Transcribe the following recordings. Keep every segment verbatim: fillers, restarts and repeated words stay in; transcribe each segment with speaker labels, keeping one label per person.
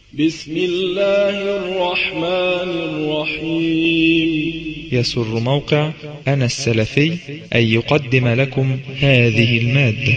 Speaker 1: بسم الله الرحمن الرحيم.
Speaker 2: يسر موقع أنا السلفي أن يقدم لكم هذه المادة.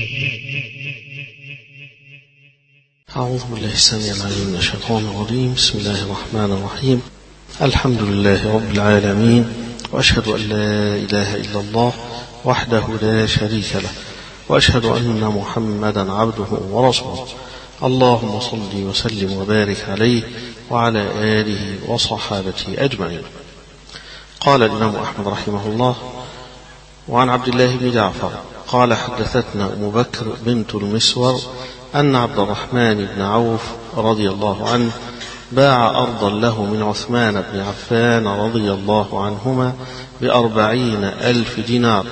Speaker 3: أعوذ بالله السميع العليم من الشيطان الرجيم. بسم الله الرحمن الرحيم. الحمد لله رب العالمين، وأشهد أن لا إله إلا الله وحده لا شريك له، وأشهد أن محمدا عبده ورسوله. اللهم صل وسلم وبارك عليه وعلى آله وصحابته أجمعين. قال الإمام أحمد رحمه الله: وعن عبد الله بن جعفر قال: حدثتنا أم بكر بنت المسور أن عبد الرحمن بن عوف رضي الله عنه باع أرضا له من عثمان بن عفان رضي الله عنهما بأربعين ألف دينار،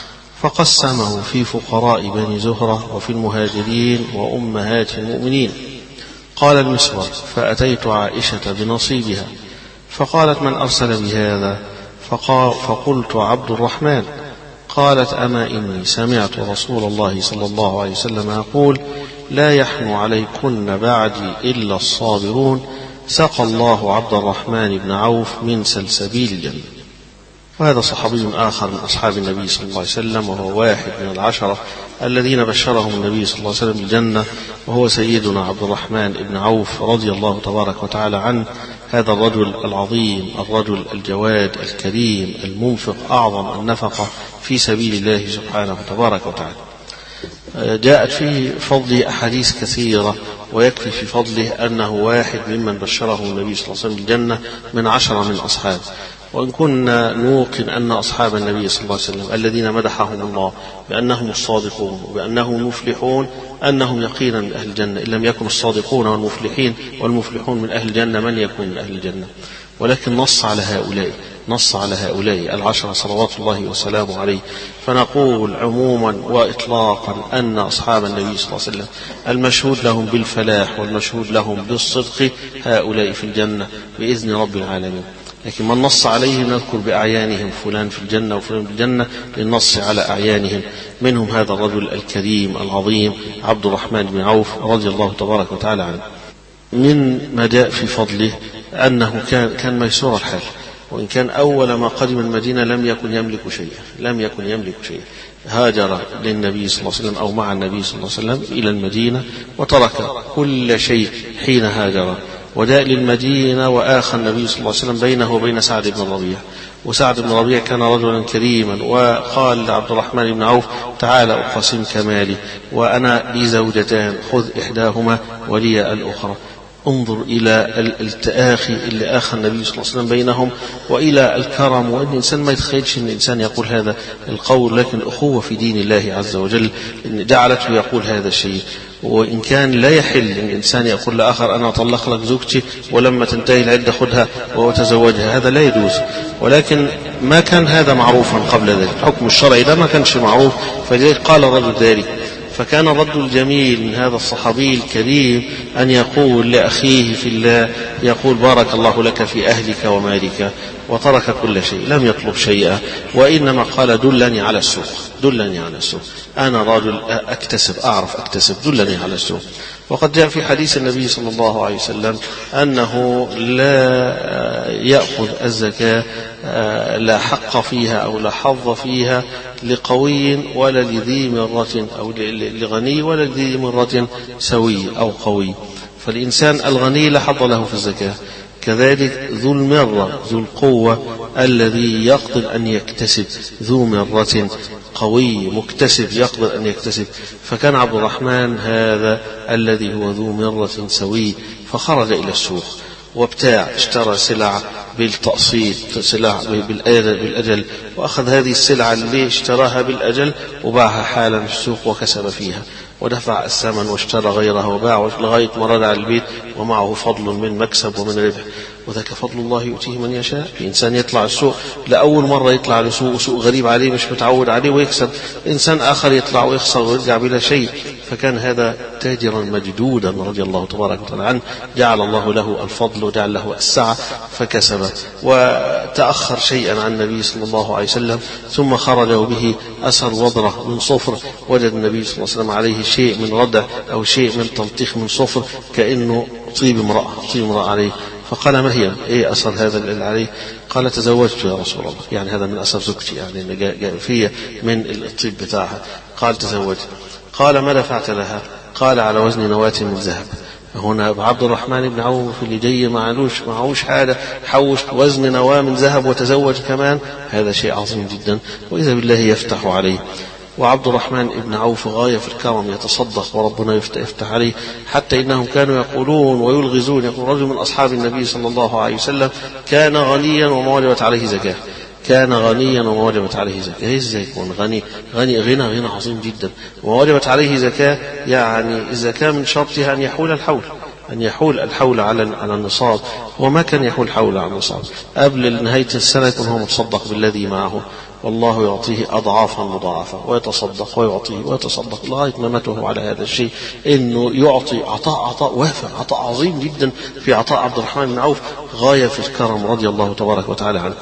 Speaker 3: فقسمه في فقراء بني زهرة وفي المهاجرين وأمهات المؤمنين. قال المسور: فأتيت عائشة بنصيبها فقالت: من أرسل بهذا؟ فقلت: عبد الرحمن. قالت: أما إني سمعت رسول الله صلى الله عليه وسلم يقول: لا يحن عليكن بعدي إلا الصابرون. سقى الله عبد الرحمن بن عوف من سلسبيل الجنة. وهذا صحابي آخر من أصحاب النبي صلى الله عليه وسلم، وهو واحد من العشرة الذين بشرهم النبي صلى الله عليه وسلم بالجنة، وهو سيدنا عبد الرحمن بن عوف رضي الله تبارك وتعالى عنه. هذا الرجل العظيم، الرجل الجواد الكريم المنفق أعظم النفقة في سبيل الله سبحانه تبارك وتعالى. جاءت في فضله أحاديث كثيرة، ويكفي في فضله أنه واحد ممن بشره النبي صلى الله عليه وسلم بالجنة من عشرة من أصحابه. وإن كنا نوقن أن أصحاب النبي صلى الله عليه وسلم الذين مدحهم الله بأنهم الصادقون وبأنهم المفلحون أنهم يقينا من أهل الجنة، إن لم يكن الصادقون والمفلحين والمفلحون من أهل الجنة من يكون من أهل الجنة. ولكن نص على هؤلاء نص على هؤلاء العشرة صلوات الله وسلامه عليه. فنقول عموما وإطلاقا أن أصحاب النبي صلى الله عليه وسلم المشهود لهم بالفلاح والمشهود لهم بالصدق هؤلاء في الجنة بإذن رب العالمين. لكن من نص عليهم نذكر بأعيانهم: فلان في الجنة وفلان في الجنة، للنص على أعيانهم. منهم هذا الرجل الكريم العظيم عبد الرحمن بن عوف رضي الله تبارك وتعالى عنه. من ما جاء في فضله أنه كان كان ميسور الحال، وإن كان أول ما قدم المدينة لم يكن يملك شيئا لم يكن يملك شيئا هاجر للنبي صلى الله عليه وسلم أو مع النبي صلى الله عليه وسلم إلى المدينة، وترك كل شيء حين هاجر، وجاء للمدينة وآخى النبي صلى الله عليه وسلم بينه وبين سعد بن الربيع. وسعد بن الربيع كان رجلا كريما، وقال لعبد الرحمن بن عوف: تعال أقسمك مالي، وأنا لي زوجتان، خذ إحداهما ولي الأخرى. انظر إلى التآخي اللي آخى النبي صلى الله عليه وسلم بينهم، وإلى الكرم. وأن الإنسان ما يتخيلش أن الإنسان يقول هذا القول، لكن الأخوة في دين الله عز وجل جعلته يقول هذا الشيء. وإن كان لا يحل أن الإنسان يقول لآخر: أنا أطلق لك زوجتي ولما تنتهي العدة خذها وتزوجها، هذا لا يجوز. ولكن ما كان هذا معروفا قبل ذلك، الحكم الشرعي ده ما كانش معروف، فلذلك قال الرجل ذلك. فكان الرد الجميل من هذا الصحابي الكريم أن يقول لأخيه في الله، يقول: بارك الله لك في أهلك ومالك، وترك كل شيء، لم يطلب شيئا، وإنما قال: دلني على السوق دلني على السوق أنا رجل أكتسب، أعرف أكتسب، دلني على السوق. وقد جاء في حديث النبي صلى الله عليه وسلم أنه لا يأخذ الزكاة لا حق فيها أو لا حظ فيها لقوي ولا لذي مرة، أو لغني ولا لذي مرة سوي أو قوي. فالإنسان الغني لا حظ له في الزكاة، كذلك ذو المرة ذو القوة الذي يقدر أن يكتسب، ذو مرة قوي مكتسب يقدر أن يكتسب. فكان عبد الرحمن هذا الذي هو ذو مرة سوي، فخرج إلى السوق وابتاع، اشترى سلع بالتقسيط، سلع بالأجل، وأخذ هذه السلعة اللي اشتراها بالأجل وباعها حالا في السوق وكسب فيها، ودفع الثمن واشترى غيرها وباع لغاية ما رجع البيت ومعه فضل من مكسب ومن ربح. وذاك فضل الله يؤتيه من يشاء. في إنسان يطلع السوق لأول مرة، يطلع لسوق سوق غريب عليه مش متعود عليه ويكسب، إنسان آخر يطلع ويخسر ويرجع بلا شيء. فكان هذا تاجرا مجدودا رضي الله تبارك وتعالى عنه، جعل الله له الفضل وجعل له السعة فكسب. وتأخر شيئا عن النبي صلى الله عليه وسلم، ثم خرج به أثر وضرة من صفر، وجد النبي صلى الله عليه وسلم عليه شيء من ردع أو شيء من تلطيخ من صفر، كأنه طيب امرأة طيب امرأة عليه، فقال ما هي ايه اثر هذا اللي عليه؟ قال تزوجت يا رسول الله، يعني هذا من اثر زوجتي، يعني جاء فيه من الطيب بتاعها. قال تزوجت. قال ما دفعت لها؟ قال على وزن نواة من ذهب. هنا عبد الرحمن بن عوف اللي جاي معلوش معهوش حاجة، حوش وزن نواة من ذهب وتزوج كمان، هذا شيء عظيم جدا، وإذا بالله يفتح عليه. وعبد الرحمن بن عوف غاية في الكرم، يتصدق وربنا يفتح عليه، حتى إنهم كانوا يقولون ويلغزون، يقول رجل من أصحاب النبي صلى الله عليه وسلم كان غنيا وما وجبت عليه زكاة، كان غنيا وما وجبت عليه زكاة. ازاي يكون غني؟ غني غنى غنى عظيم جدا، وما وجبت عليه زكاة، يعني الزكاة من شرطها أن يحول الحول، أن يحول الحول على على النصاب، وما كان يحول الحول على النصاب قبل نهاية السنة يكون هو متصدق بالذي معه، والله يعطيه أضعافا مضاعفة، ويتصدق ويعطيه ويتصدق لغاية ما ماته على هذا الشيء، إنه يعطي عطاء عطاء وافر، عطاء عظيم جدا في عطاء عبد الرحمن بن عوف، غاية في الكرم رضي الله تبارك وتعالى عنه.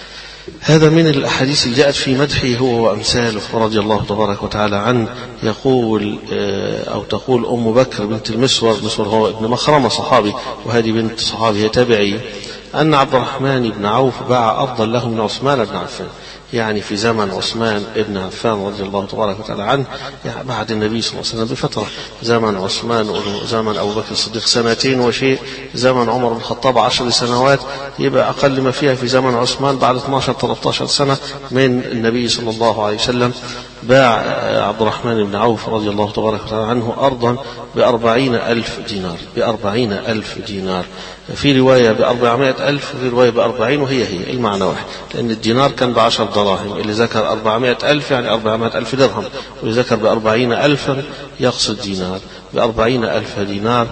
Speaker 3: هذا من الأحاديث اللي جاءت في مدحه هو وأمثاله رضي الله تبارك وتعالى عنه. يقول أو تقول أم بكر بنت المسور، مسور هو ابن مخرمة صحابي، وهذه بنت صحابي تابعي، أن عبد الرحمن بن عوف باع أرضا له من عثمان بن عفان، يعني في زمن عثمان بن عفان رضي الله تبارك وتعالى عنه، يعني بعد النبي صلى الله عليه وسلم بفترة. زمن عثمان زمن أبو بكر الصديق سنتين وشيء، زمن عمر بن الخطاب عشر سنوات، يبقى أقل ما فيها في زمن عثمان بعد اثناشر ثلاثة عشر سنة من النبي صلى الله عليه وسلم. باع عبد الرحمن بن عوف رضي الله تبارك وتعالى عنه أرضا بأربعين ألف دينار، بأربعين ألف دينار، في رواية بأربعمائة ألف، في رواية بأربعين، وهي هي المعنى واحد، لأن الدينار كان بعشر دراهم، اللي ذكر أربعمائة ألف يعني أربعمائة ألف درهم، واللي ذكر بأربعين ألف يقصد دينار، بأربعين ألف دينار.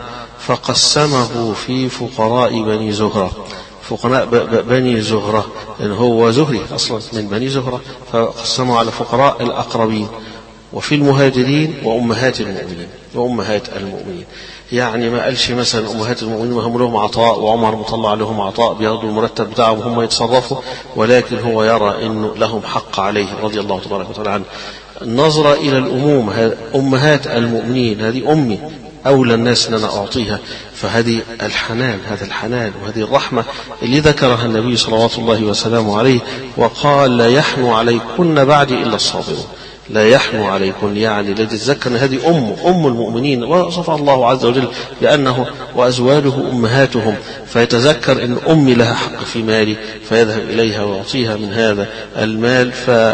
Speaker 3: فقسمه في فقراء بني زهرة، فقراء بني زهرة، لأن هو زهري أصلا من بني زهرة، فقسمه على فقراء الأقربين، وفي المهاجرين وأمهات المؤمنين، وأمهات المؤمنين. يعني ما قالش مثلا أمهات المؤمنين وهم لهم عطاء وعمر مطلع لهم عطاء بياخدوا المرتب بتاعهم وهم يتصرفوا، ولكن هو يرى أنه لهم حق عليه رضي الله تبارك وتعالى عنه. النظرة إلى الأموم، أمهات المؤمنين، هذه أمي أولى الناس أن أنا أعطيها، فهذه الحنان، هذا الحنان وهذه الرحمة اللي ذكرها النبي صلوات الله وسلامه عليه، وقال لا يحنو عليكن بعدي إلا الصابرون، لا يحنو عليكن، يعني لا تتذكر هذه أم أم المؤمنين، وصف الله عز وجل بأنه وأزواجه أمهاتهم، فيتذكر أن أمي لها حق في مالي، فيذهب إليها ويعطيها من هذا المال.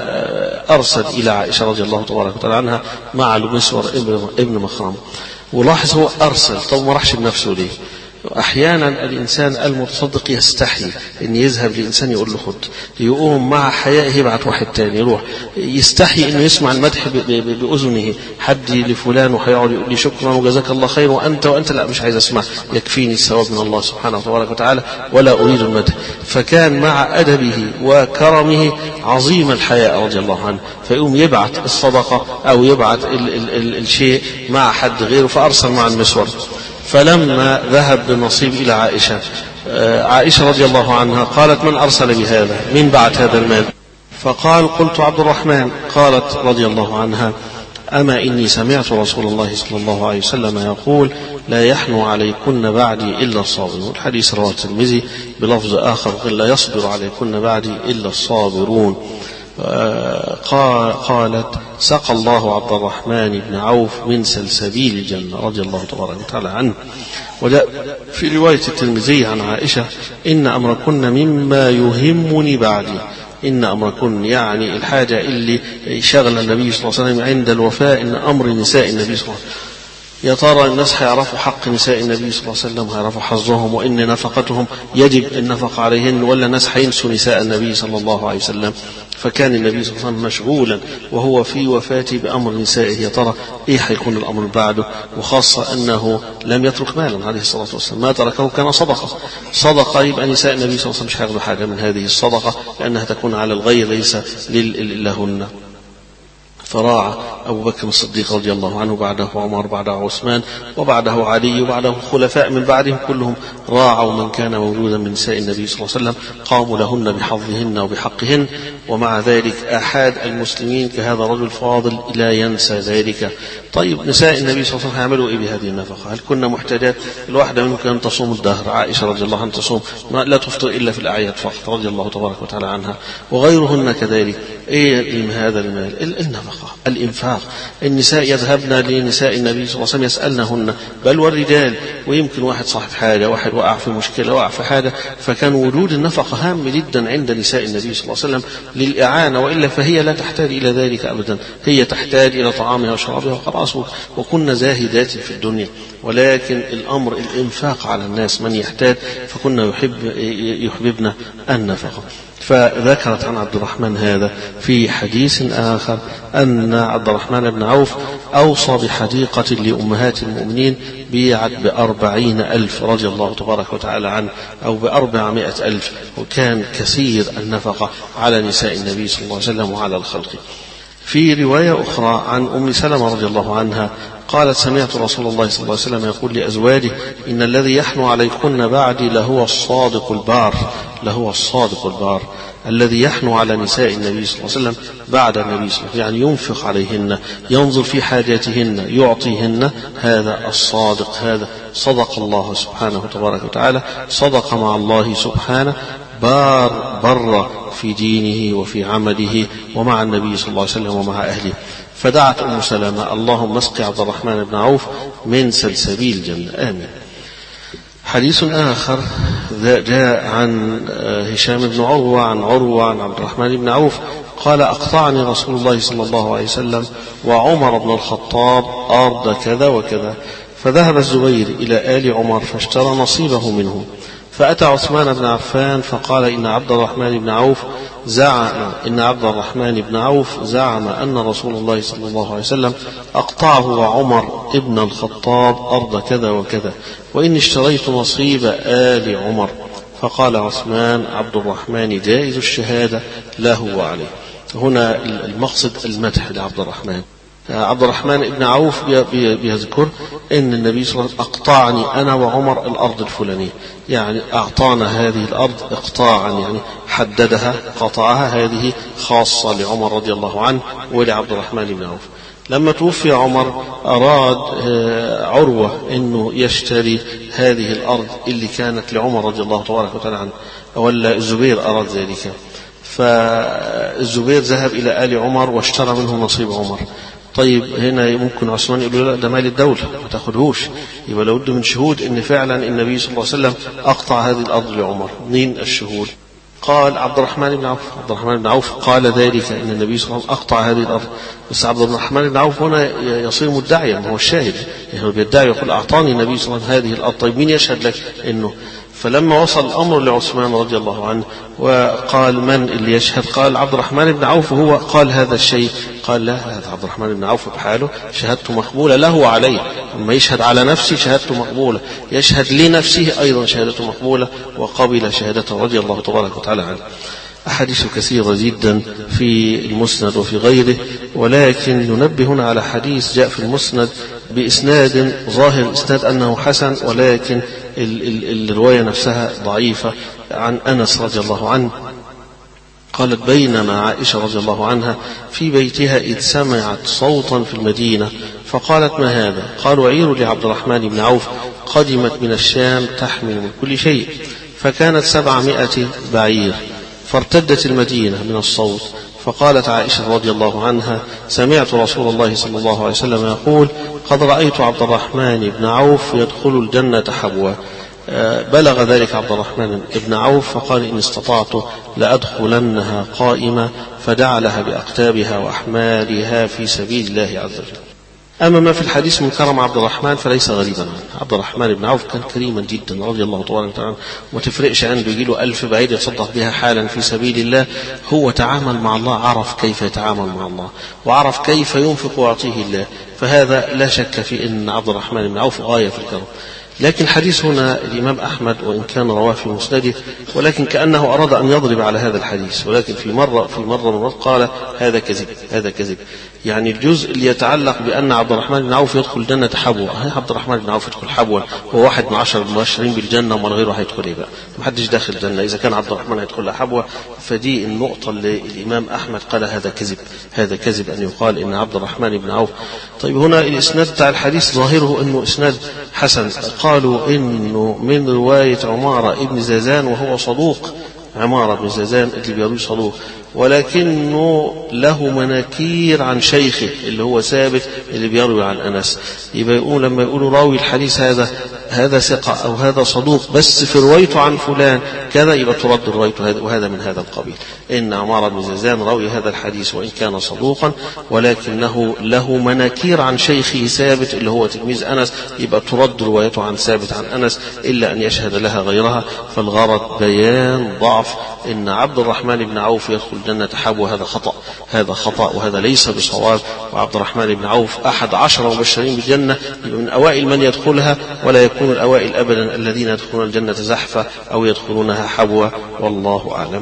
Speaker 3: فأرسل إلى عائشة رضي الله تبارك وتعالى عنها مع المسور ابن مخرمة. ولاحظ هو أرسل، طب ما راحش بنفسه ليه؟ أحيانا الإنسان المتصدق يستحي أن يذهب لإنسان يقول له خد، يقوم مع حيائه يبعت واحد تاني يروح، يستحي أنه يسمع المدح بأذنه، حد لفلان وهيقعد يقول لي شكرا وجزاك الله خير، وأنت وأنت لا مش عايز أسمع، يكفيني الثواب من الله سبحانه وتبارك وتعالى ولا أريد المدح. فكان مع أدبه وكرمه عظيم الحياء رضي الله عنه، فيقوم يبعت الصدقة أو يبعت ال ال ال الشيء مع حد غيره، فأرسل مع المسور. فلما ذهب بالنصيب إلى عائشة، عائشة رضي الله عنها قالت من أرسل بهذا؟ من بعت هذا المال؟ فقال قلت عبد الرحمن. قالت رضي الله عنها أما إني سمعت رسول الله صلى الله عليه وسلم يقول لا يحنو عليكن بعدي إلا الصابرون. الحديث رواه الترمذي بلفظ آخر لا يصبر عليكن بعدي إلا الصابرون. قالت سقى الله عبد الرحمن بن عوف من سلسبيل الجنة رضي الله تبارك وتعالى عنه. وجاء في رواية الترمذي عن عائشة إن أمركن مما يهمني بعدي، إن أمركن يعني الحاجة اللي شغل النبي صلى الله عليه وسلم عند الوفاة، إن أمر نساء النبي صلى الله عليه وسلم. يا ترى الناس هيعرفوا حق نساء النبي صلى الله عليه وسلم، هيعرفوا حظهم وإن نفقتهم يجب النفقة عليهن، ولا الناس هينسوا نساء النبي صلى الله عليه وسلم؟ فكان النبي صلى الله عليه وسلم مشغولا وهو في وفاته بأمر نسائه، يا ترى إيه هيكون الأمر بعده، وخاصة أنه لم يترك مالا عليه الصلاة والسلام، ما تركه كان صدقة صدقة يبقى نساء النبي صلى الله عليه وسلم مش هياخدوا حاجة من هذه الصدقة، لأنها تكون على الغير ليس لهن. فراعى أبو بكر الصديق رضي الله عنه، بعده عمر، بعده عثمان، وبعده علي، وبعده الخلفاء من بعدهم كلهم راعوا من كان مولودا من نساء النبي صلى الله عليه وسلم، قاموا لهن بحظهن وبحقهن، ومع ذلك أحد المسلمين كهذا الرجل الفاضل لا ينسى ذلك. طيب نساء النبي صلى الله عليه وسلم يعملوا إيه بهذه النفقة؟ هل كنا محتاجات؟ الواحدة منهم كانت تصوم الدهر، عائشة رضي الله عنها تصوم لا تفطر إلا في الأعياد فقط رضي الله تبارك وتعالى عنها، وغيرهن كذلك. إيه هذا المال؟ النفقة، الإنفاق. النساء يذهبن لنساء النبي صلى الله عليه وسلم يسألنهن، بل والرجال، ويمكن واحد صاحب حاجة، واحد وقع في مشكلة، وقع في حاجة، فكان وجود النفقة هام جدا عند نساء النبي صلى الله عليه وسلم للإعانة، وإلا فهي لا تحتاج إلى ذلك أبدا، هي تحتاج إلى طعامها وشرابها وخلاص، وكنا زاهدات في الدنيا. ولكن الأمر الإنفاق على الناس، من يحتاج، فكنا يحب يحببنا النفقة. فذكرت عن عبد الرحمن هذا في حديث آخر أن عبد الرحمن بن عوف أوصى بحديقة لأمهات المؤمنين بيعت بأربعين ألف رضي الله تبارك وتعالى عنه، أو بأربعمائة ألف، وكان كثير النفقة على نساء النبي صلى الله عليه وسلم وعلى الخلق. في رواية أخرى عن أم سلمة رضي الله عنها قالت: سمعت رسول الله صلى الله عليه وسلم يقول لأزواجه: إن الذي يحنو عليكن بعدي لهو الصادق البار، لهو الصادق البار الذي يحنو على نساء النبي صلى الله عليه وسلم بعد النبي صلى الله عليه وسلم، يعني ينفق عليهن، ينظر في حاجاتهن، يعطيهن، هذا الصادق، هذا صدق الله سبحانه تبارك وتعالى، صدق مع الله سبحانه، بار بر في دينه وفي عمله ومع النبي صلى الله عليه وسلم ومع أهله. فدعت أم سلمة: اللهم اسق عبد الرحمن بن عوف من سلسبيل الجنة، آمين. حديث آخر جاء عن هشام بن عروة عن عروة عن عبد الرحمن بن عوف قال: أقطعني رسول الله صلى الله عليه وسلم وعمر بن الخطاب أرض كذا وكذا، فذهب الزبير إلى آل عمر فاشترى نصيبه منه، فأتى عثمان بن عفان فقال: إن عبد الرحمن بن عوف زعم إن عبد الرحمن بن عوف زعم أن رسول الله صلى الله عليه وسلم أقطعه وعمر ابن الخطاب أرض كذا وكذا، وإن اشتريت نصيب آل عمر. فقال عثمان: عبد الرحمن جائز الشهادة له وعليه. هنا المقصد المدح لعبد الرحمن. عبد الرحمن بن عوف بيذكر ان النبي صلى الله عليه وسلم اقطعني انا وعمر الارض الفلانيه، يعني اعطانا هذه الارض اقطاعا، يعني حددها قطعها، هذه خاصه لعمر رضي الله عنه ولعبد الرحمن بن عوف. لما توفي عمر أراد عروة أنه يشتري هذه الأرض اللي كانت لعمر رضي الله تبارك وتعالى عنه، ولا الزبير أراد ذلك، فالزبير ذهب إلى آل عمر واشترى منه نصيب عمر. طيب هنا ممكن عثمان يقول: لا، ده مال الدولة ما تاخدهوش، يبقى لابد من شهود ان فعلا النبي صلى الله عليه وسلم اقطع هذه الارض لعمر. مين الشهود؟ قال عبد الرحمن بن عوف. عبد الرحمن بن عوف قال ذلك ان النبي صلى الله عليه وسلم اقطع هذه الارض. بس عبد الرحمن بن عوف هنا يصير مدعيا، ما هو الشاهد، يعني هو بيدعي يقول اعطاني النبي صلى الله عليه وسلم هذه الارض. طيب مين يشهد لك انه؟ فلما وصل الأمر لعثمان رضي الله عنه وقال: من اللي يشهد؟ قال: عبد الرحمن بن عوف هو قال هذا الشيء. قال: لا، هذا عبد الرحمن بن عوف بحاله شهادته مقبولة له وعليه، لما يشهد على نفسه شهادته مقبولة، يشهد لنفسه أيضا شهادته مقبولة، وقبل شهادته رضي الله تبارك وتعالى عنه. أحاديث كثيرة جدا في المسند وفي غيره، ولكن ننبه هنا على حديث جاء في المسند بإسناد ظاهر الإسناد أنه حسن، ولكن الرواية نفسها ضعيفة، عن أنس رضي الله عنه قالت: بينما عائشة رضي الله عنها في بيتها إذ سمعت صوتا في المدينة فقالت: ما هذا؟ قالوا: عير لعبد الرحمن بن عوف قدمت من الشام تحمل من كل شيء، فكانت سبعمائة بعير، فارتدت المدينة من الصوت. فقالت عائشة رضي الله عنها: سمعت رسول الله صلى الله عليه وسلم يقول: قد رأيت عبد الرحمن بن عوف يدخل الجنة حبوا. بلغ ذلك عبد الرحمن بن عوف فقال: إن استطعت لأدخلنها قائمة، فدعا لها بأقتابها وأحمالها في سبيل الله عز وجل. أما ما في الحديث من كرم عبد الرحمن فليس غريبا عنه. عبد الرحمن بن عوف كان كريما جدا رضي الله تبارك وتعالى، وما تفرقش عنده يجي له ألف بعيد يتصدق بها حالا في سبيل الله. هو تعامل مع الله، عرف كيف يتعامل مع الله، وعرف كيف ينفق ويعطيه الله، فهذا لا شك في أن عبد الرحمن بن عوف غاية في الكرم. لكن حديث هنا الإمام أحمد وإن كان رواه في مسنده، ولكن كأنه أراد أن يضرب على هذا الحديث، ولكن في مرة في مرة مرات قال هذا كذب هذا كذب. يعني الجزء اللي يتعلق بأن عبد الرحمن بن عوف يدخل الجنة حبوة، عبد الرحمن بن عوف يدخل حبوة، هو واحد من عشر المبشرين بالجنة ومن غيره هيدخل إيه بقى؟ محدش داخل الجنة إذا كان عبد الرحمن هيدخل حبوة. فدي النقطة اللي الإمام أحمد قال هذا كذب هذا كذب أن يقال إن عبد الرحمن بن عوف. طيب هنا الإسناد بتاع الحديث ظاهره إنه إسناد حسن، قالوا إنه من رواية عمارة ابن زازان وهو صدوق، عمارة بن زازان اللي بيروي صدوق، ولكنه له مناكير عن شيخه اللي هو ثابت اللي بيروي عن أنس. يبقى يقول لما يقولوا راوي الحديث هذا هذا ثقة أو هذا صدوق بس في روايته عن فلان كذا، يبقى ترد روايته هذا، وهذا من هذا القبيل. إن عمارة بن زازان راوي هذا الحديث وإن كان صدوقا ولكنه له مناكير عن شيخه ثابت اللي هو تلميذ أنس، يبقى ترد روايته عن ثابت عن أنس إلا أن يشهد لها غيرها. فالغرض بيان ضعف إن عبد الرحمن بن عوف يدخل الجنة حبوة، هذا خطأ هذا خطأ وهذا ليس بصواب. وعبد الرحمن بن عوف أحد عشر مبشرين بالجنة، من أوائل من يدخلها، ولا يكون الأوائل أبدا الذين يدخلون الجنة زحفة أو يدخلونها حبوة، والله أعلم.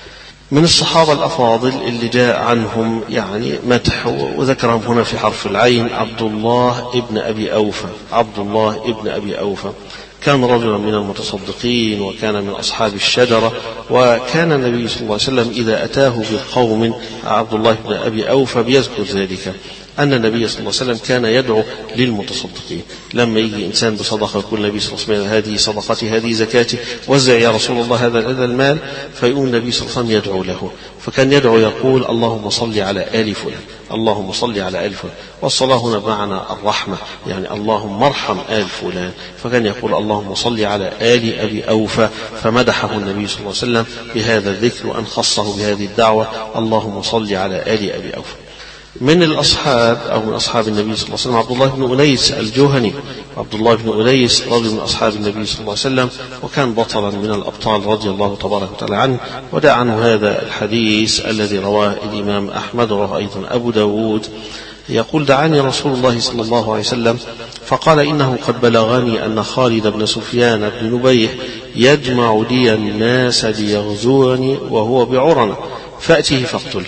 Speaker 3: من الصحابة الأفاضل اللي جاء عنهم يعني مدح وذكرهم هنا في حرف العين عبد الله ابن أبي أوفى. عبد الله ابن أبي أوفى كان رجلا من المتصدقين وكان من أصحاب الشجرة، وكان النبي صلى الله عليه وسلم إذا أتاه بقوم عبد الله بن أبي أوفى بيذكر ذلك أن النبي صلى الله عليه وسلم كان يدعو للمتصدقين. لما يجي إنسان بصدقة يقول النبي صلى الله عليه وسلم هذه صدقتي هذه زكاتي وزع يا رسول الله هذا هذا المال، فيقوم النبي صلى الله عليه وسلم يدعو له. فكان يدعو يقول اللهم صل على آل فلان اللهم صل على آل فلان، والصلاة هنا بمعنى الرحمة، يعني اللهم ارحم آل فلان. فكان يقول اللهم صل على آل أبي أوفى، فمدحه النبي صلى الله عليه وسلم بهذا الذكر وأن خصه بهذه الدعوة اللهم صل على آل أبي أوفى. من الأصحاب أو من أصحاب النبي صلى الله عليه وسلم عبد الله بن أنيس الجهني. عبد الله بن أنيس رجل من أصحاب النبي صلى الله عليه وسلم، وكان بطلا من الأبطال رضي الله تبارك وتعالى عنه. ودع عنه هذا الحديث الذي رواه الإمام أحمد ورواه أيضا أبو داود. يقول دعاني رسول الله صلى الله عليه وسلم فقال إنه قد بلغني أن خالد بن سفيان بن نبيح يجمع لي الناس ليغزوني وهو بعرنة فأتيه فاقتله.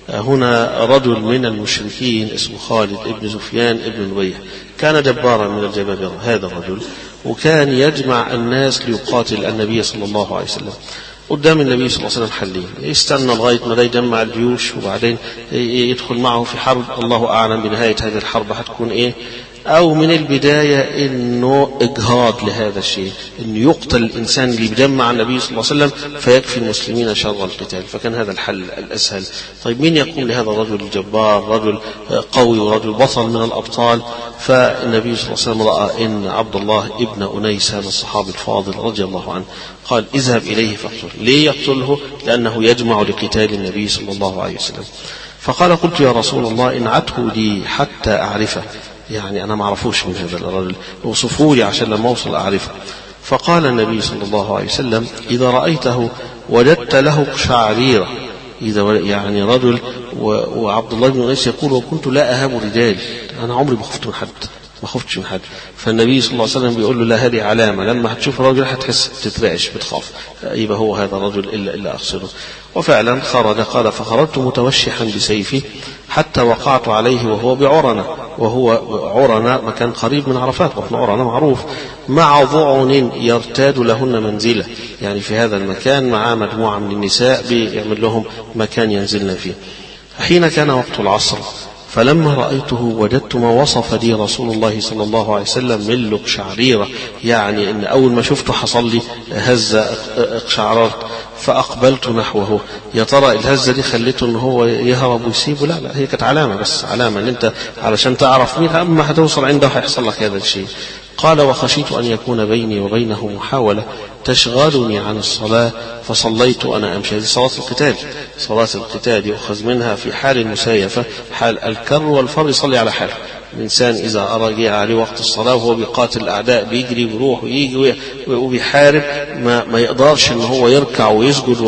Speaker 3: هنا رجل من المشركين اسمه خالد بن سفيان بن نبيح، كان جبارا من الجبابرة هذا الرجل، وكان يجمع الناس ليقاتل النبي صلى الله عليه وسلم. قدام النبي صلى الله عليه وسلم حلين، يستنى لغاية ما يجمع الجيوش وبعدين يدخل معه في حرب، الله أعلم بنهاية هذه الحرب هتكون إيه، أو من البداية إنه إجهاض لهذا الشيء، إنه يقتل الإنسان اللي بيجمع النبي صلى الله عليه وسلم فيكفي المسلمين شر القتال، فكان هذا الحل الأسهل. طيب مين يقوم لهذا الرجل الجبار، رجل قوي ورجل بطل من الأبطال؟ فالنبي صلى الله عليه وسلم رأى إن عبد الله ابن أنيس هذا الصحابي الفاضل رضي الله عنه قال اذهب إليه فاقتله. ليه يقتله؟ لأنه يجمع لقتال النبي صلى الله عليه وسلم. فقال قلت يا رسول الله انعته لي حتى أعرفه، يعني أنا ما أعرفوش من هذا الرجل، وصفوا لي عشان لما أوصل أعرفه. فقال النبي صلى الله عليه وسلم إذا رأيته وجدت له قشعريرة، إذا يعني رجل وعبد الله بن أنيس يقول وكنت لا أهاب رجال، أنا عمري ما خفت من حد ما خفتش من حد. فالنبي صلى الله عليه وسلم بيقول له لا هذه علامة، لما هتشوف الرجل هتحس تترعش بتخاف، يبقى هو هذا الرجل إلا, إلا أقصده. وفعلا خرج، قال فخرجت متوشحا بسيفي حتى وقعت عليه وهو بعرنة، وهو عرنة مكان قريب من عرفات، وإحن عرنة معروف، مع ضعن يرتاد لهن منزلة، يعني في هذا المكان مع مجموعة من النساء بيعمل لهم مكان ينزلن فيه. حين كان وقت العصر فلما رأيته وجدت ما وصف لي رسول الله صلى الله عليه وسلم من لقشعريرة، يعني إن أول ما شفته حصل لي هزة اقشعررت فأقبلت نحوه. يا ترى الهزة دي خليته إن هو يهرب ويسيبه؟ لا لا، هي كانت علامة بس، علامة إن أنت علشان تعرف مين، أما هتوصل عنده هيحصل لك هذا الشيء. قال وخشيت أن يكون بيني وبينه محاولة تشغلني عن الصلاة فصليت أنا أمشي. هذه صلاة القتال، صلاة القتال يؤخذ منها في حال المسايفة، حال الكر والفر يصلي على حاله. الإنسان إذا أرى عليه وقت الصلاة وهو بيقاتل الأعداء بيجري ويروح ويجي وبيحارب، ما, ما يقدرش إن هو يركع ويسجد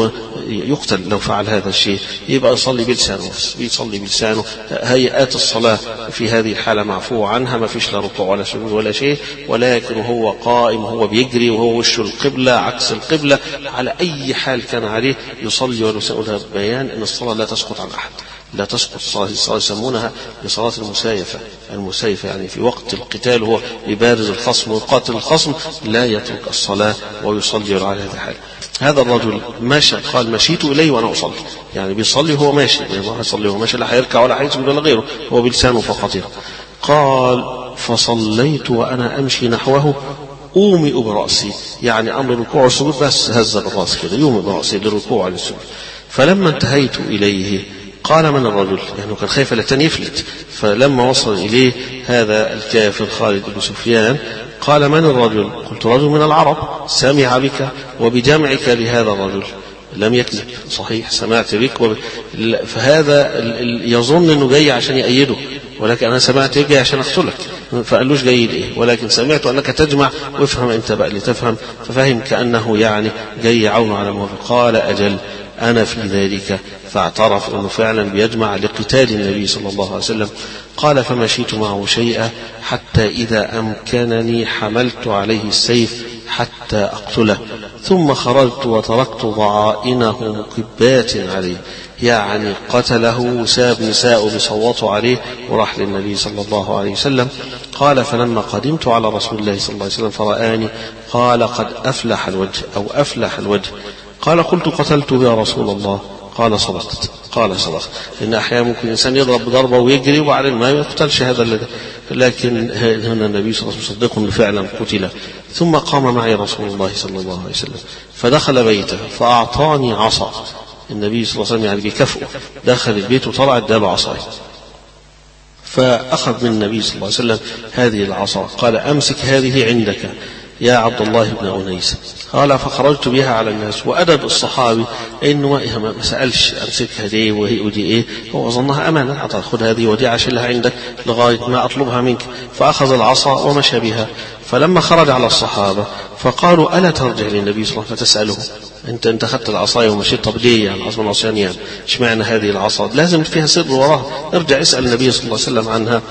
Speaker 3: يقتل لو فعل هذا الشيء، يبقى يصلي بلسانه بس، بيصلي بلسانه. هيئات الصلاة في هذه الحالة معفو عنها، ما فيش لا ركوع ولا سجود ولا شيء، ولكن هو قائم وهو بيجري وهو وشه القبلة عكس القبلة، على أي حال كان عليه يصلي ولسانه. بيان أن الصلاة لا تسقط عن أحد، لا تسقط الصلاة. الصلاة يسمونها بصلاة المسايفة. المسايفة يعني في وقت القتال هو يبارز الخصم ويقاتل الخصم، لا يترك الصلاة ويصلي على هذا الحال. هذا الرجل ماشى، قال مشيت إليه وأنا أصلي، يعني بيصلي وهو ماشي، ما يصلي وهو ماشي، لا هيركع ولا هيسجد ولا غيره، هو بلسانه فقط. قال فصليت وأنا أمشي نحوه أومئ برأسي، يعني أمر الركوع والسجود بس هز بالرأس كده، يومئ برأسي للركوع والسجود. فلما انتهيت إليه قال من الرجل، يعني كان خايف لتن يفلت، فلما وصل إليه هذا الكافر خالد بن سفيان قال من الرجل؟ قلت رجل من العرب سمع بك وبجمعك لهذا الرجل، لم يكذب، صحيح سمعت بك وب... فهذا يظن أنه جاي عشان يأيده، ولكن أنا سمعت جاي عشان أقتلك، فقالوش جاي لإيه، ولكن سمعت أنك تجمع وافهم أنت بقى لتفهم، ففهم كأنه يعني جاي يعون على موافق. قال أجل أنا في ذلك، فاعترف أنه فعلا بيجمع لقتال النبي صلى الله عليه وسلم. قال فمشيت معه شيئا حتى إذا أمكنني حملت عليه السيف حتى أقتله، ثم خرجت وتركت ضعائنه مكبات عليه، يعني قتله، ساب نساء بيصوتوا عليه وراح للنبي صلى الله عليه وسلم. قال فلما قدمت على رسول الله صلى الله عليه وسلم فرآني قال قد أفلح الوجه أو أفلح الوجه. قال قلت قتلت يا رسول الله؟ قال صدقت. قال صدقت، لأن أحيانا ممكن الإنسان يضرب بضربة ويجري وبعدين ما يقتلش هذا الذي، لكن هنا النبي صلى الله عليه وسلم صدق أنه فعلا قتل. ثم قام معي رسول الله صلى الله عليه وسلم فدخل بيته فأعطاني عصا، النبي صلى الله عليه وسلم يعني بكفؤه، دخل البيت وطلع اداله عصاي، فأخذ من النبي صلى الله عليه وسلم هذه العصا، قال أمسك هذه عندك يا عبد الله بن أنيس. قال فخرجت بها على الناس. وأدب الصحابي إنه ما سألش أمسكها دي وهي ودي إيه، هو ظنها أمانة، خذ هذه ودي عشلها عندك لغاية ما أطلبها منك. فأخذ العصا ومشى بها. فلما خرج على الصحابة فقالوا ألا ترجع للنبي صلى الله عليه وسلم فتسأله، أنت أنت أخذت العصاية ومشيت، طب ليه يعني عصا العصيان يعني اشمعنى هذه العصا لازم فيها سر وراها، ارجع اسأل النبي صلى الله عليه وسلم عنها.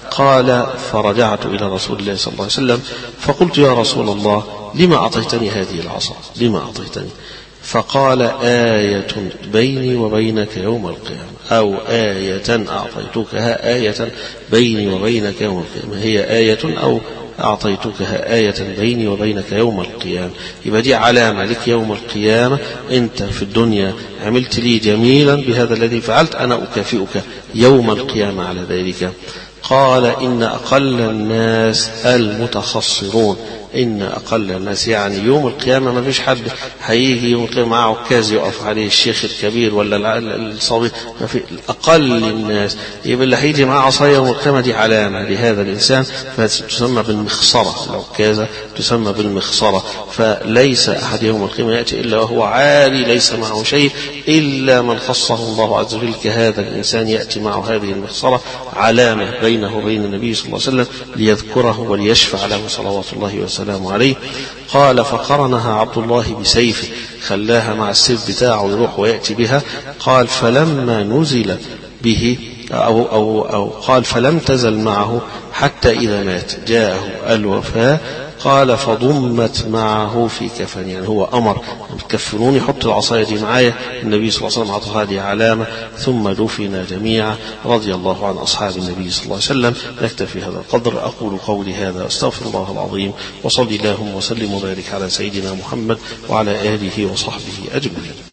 Speaker 3: قال فرجعت إلى رسول الله صلى الله عليه وسلم فقلت يا رسول الله لما أعطيتني هذه العصا، لما أعطيتني؟ فقال آية بيني وبينك يوم القيامة، أو آية أعطيتكها آية بيني وبينك يوم القيامة، هي آية أو أعطيتكها آية بيني وبينك يوم القيامة. يبقى دي علامة لك يوم القيامة، أنت في الدنيا عملت لي جميلا بهذا الذي فعلت، أنا أكافئك يوم القيامة على ذلك. قال إن أقل الناس المتخصرون، إن أقل الناس يعني يوم القيامة ما فيش حد هيجي يوم القيامة معه عكاز يقف عليه الشيخ الكبير ولا الصغير، ما في أقل الناس. يبقى اللي هيجي معه عصاية يوم القيامة دي علامة لهذا الإنسان، فتسمى بالمخصرة، العكازة تسمى بالمخصرة. فليس أحد يوم القيامة يأتي إلا وهو عالي ليس معه شيء إلا من خصه الله عز وجل، كهذا الإنسان يأتي معه هذه المخصرة علامة بينه وبين النبي صلى الله عليه وسلم ليذكره وليشفع له صلوات الله وسلامه عليه. قال فقرنها عبد الله بسيفه، خلاها مع السيف بتاعه يروح ويأتي بها. قال فلما نزل به أو, أو, أو قال فلم تزل معه حتى إذا مات جاءه الوفاة. قال فضمت معه في كفن، يعني هو أمر تكفنوني، حط العصاية دي معايا، النبي صلى الله عليه وسلم أعطى هذه علامة، ثم دفن جميعا رضي الله عن أصحاب النبي صلى الله عليه وسلم. نكتفي هذا القدر. أقول قولي هذا أستغفر الله العظيم، وصلي اللهم وسلم وبارك على سيدنا محمد وعلى آله وصحبه أجمعين.